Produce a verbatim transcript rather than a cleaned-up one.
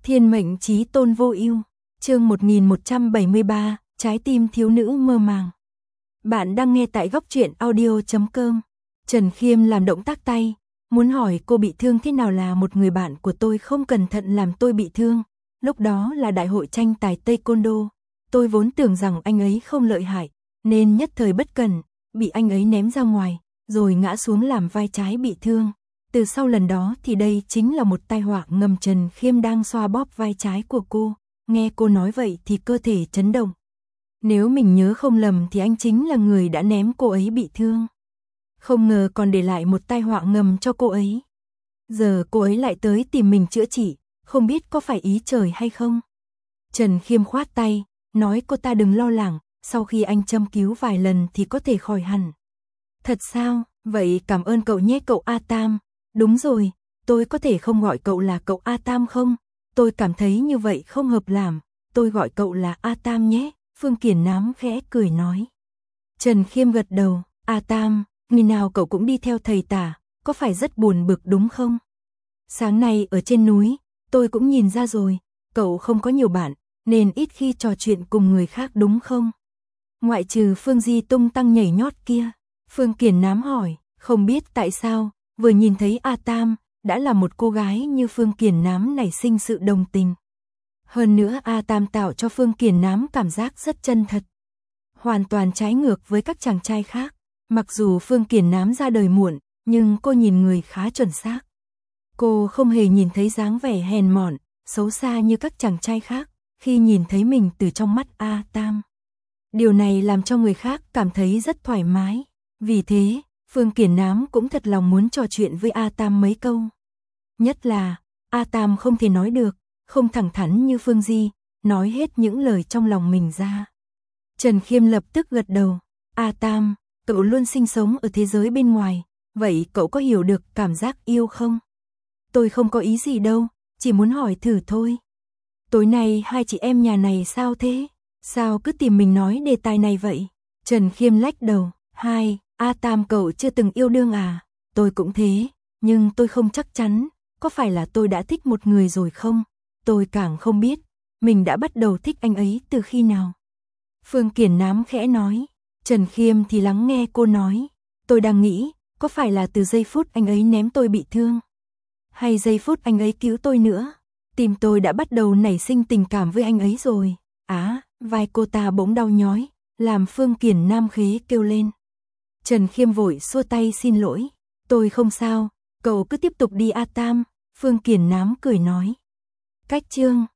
Thiên mệnh chí tôn vô ưu, chương một nghìn một trăm bảy mươi ba, trái tim thiếu nữ mơ màng. Bạn đang nghe tại góc truyện audio chấm com. Trần Khiêm làm động tác tay, muốn hỏi cô bị thương thế nào. Là một người bạn của tôi không cẩn thận làm tôi bị thương. Lúc đó là đại hội tranh tài taekwondo. Tôi vốn tưởng rằng anh ấy không lợi hại, nên nhất thời bất cẩn, bị anh ấy ném ra ngoài, rồi ngã xuống làm vai trái bị thương. Từ sau lần đó thì đây chính là một tai họa ngầm. Trần Khiêm đang xoa bóp vai trái của cô, nghe cô nói vậy thì cơ thể chấn động. Nếu mình nhớ không lầm thì anh chính là người đã ném cô ấy bị thương. Không ngờ còn để lại một tai họa ngầm cho cô ấy. Giờ cô ấy lại tới tìm mình chữa trị, không biết có phải ý trời hay không. Trần Khiêm khoát tay, nói cô ta đừng lo lắng, sau khi anh châm cứu vài lần thì có thể khỏi hẳn. Thật sao? Vậy cảm ơn cậu nhé cậu A Tam. Đúng rồi, tôi có thể không gọi cậu là cậu A Tam không? Tôi cảm thấy như vậy không hợp làm, tôi gọi cậu là A Tam nhé. Phương Kiển Nám khẽ cười nói. Trần Khiêm gật đầu, A Tam, ngày nào cậu cũng đi theo thầy tả, có phải rất buồn bực đúng không? Sáng nay ở trên núi, tôi cũng nhìn ra rồi, cậu không có nhiều bạn, nên ít khi trò chuyện cùng người khác đúng không? Ngoại trừ Phương Di tung tăng nhảy nhót kia. Phương Kiển Nám hỏi, không biết tại sao, vừa nhìn thấy A Tam, đã là một cô gái như Phương Kiển Nám nảy sinh sự đồng tình. Hơn nữa A Tam tạo cho Phương Kiển Nám cảm giác rất chân thật. Hoàn toàn trái ngược với các chàng trai khác. Mặc dù Phương Kiển Nám ra đời muộn, nhưng cô nhìn người khá chuẩn xác. Cô không hề nhìn thấy dáng vẻ hèn mọn, xấu xa như các chàng trai khác, khi nhìn thấy mình từ trong mắt A Tam. Điều này làm cho người khác cảm thấy rất thoải mái. Vì thế, Phương Kiển Nám cũng thật lòng muốn trò chuyện với A Tam mấy câu. Nhất là, A Tam không thể nói được, không thẳng thắn như Phương Di, nói hết những lời trong lòng mình ra. Trần Khiêm lập tức gật đầu, A Tam, cậu luôn sinh sống ở thế giới bên ngoài, vậy cậu có hiểu được cảm giác yêu không? Tôi không có ý gì đâu, chỉ muốn hỏi thử thôi. Tối nay hai chị em nhà này sao thế? Sao cứ tìm mình nói đề tài này vậy? Trần Khiêm lách đầu, hai, A Tam cậu chưa từng yêu đương à? Tôi cũng thế, nhưng tôi không chắc chắn, có phải là tôi đã thích một người rồi không? Tôi càng không biết, mình đã bắt đầu thích anh ấy từ khi nào? Phương Kiển Nám khẽ nói, Trần Khiêm thì lắng nghe cô nói, tôi đang nghĩ, có phải là từ giây phút anh ấy ném tôi bị thương? Hay giây phút anh ấy cứu tôi nữa? Tim tôi đã bắt đầu nảy sinh tình cảm với anh ấy rồi. Á, vai cô ta bỗng đau nhói, làm Phương Kiển Nam khế kêu lên. Trần Khiêm vội xua tay xin lỗi, tôi không sao, cậu cứ tiếp tục đi A Tam. Phương Kiển Nám cười nói. Cách chương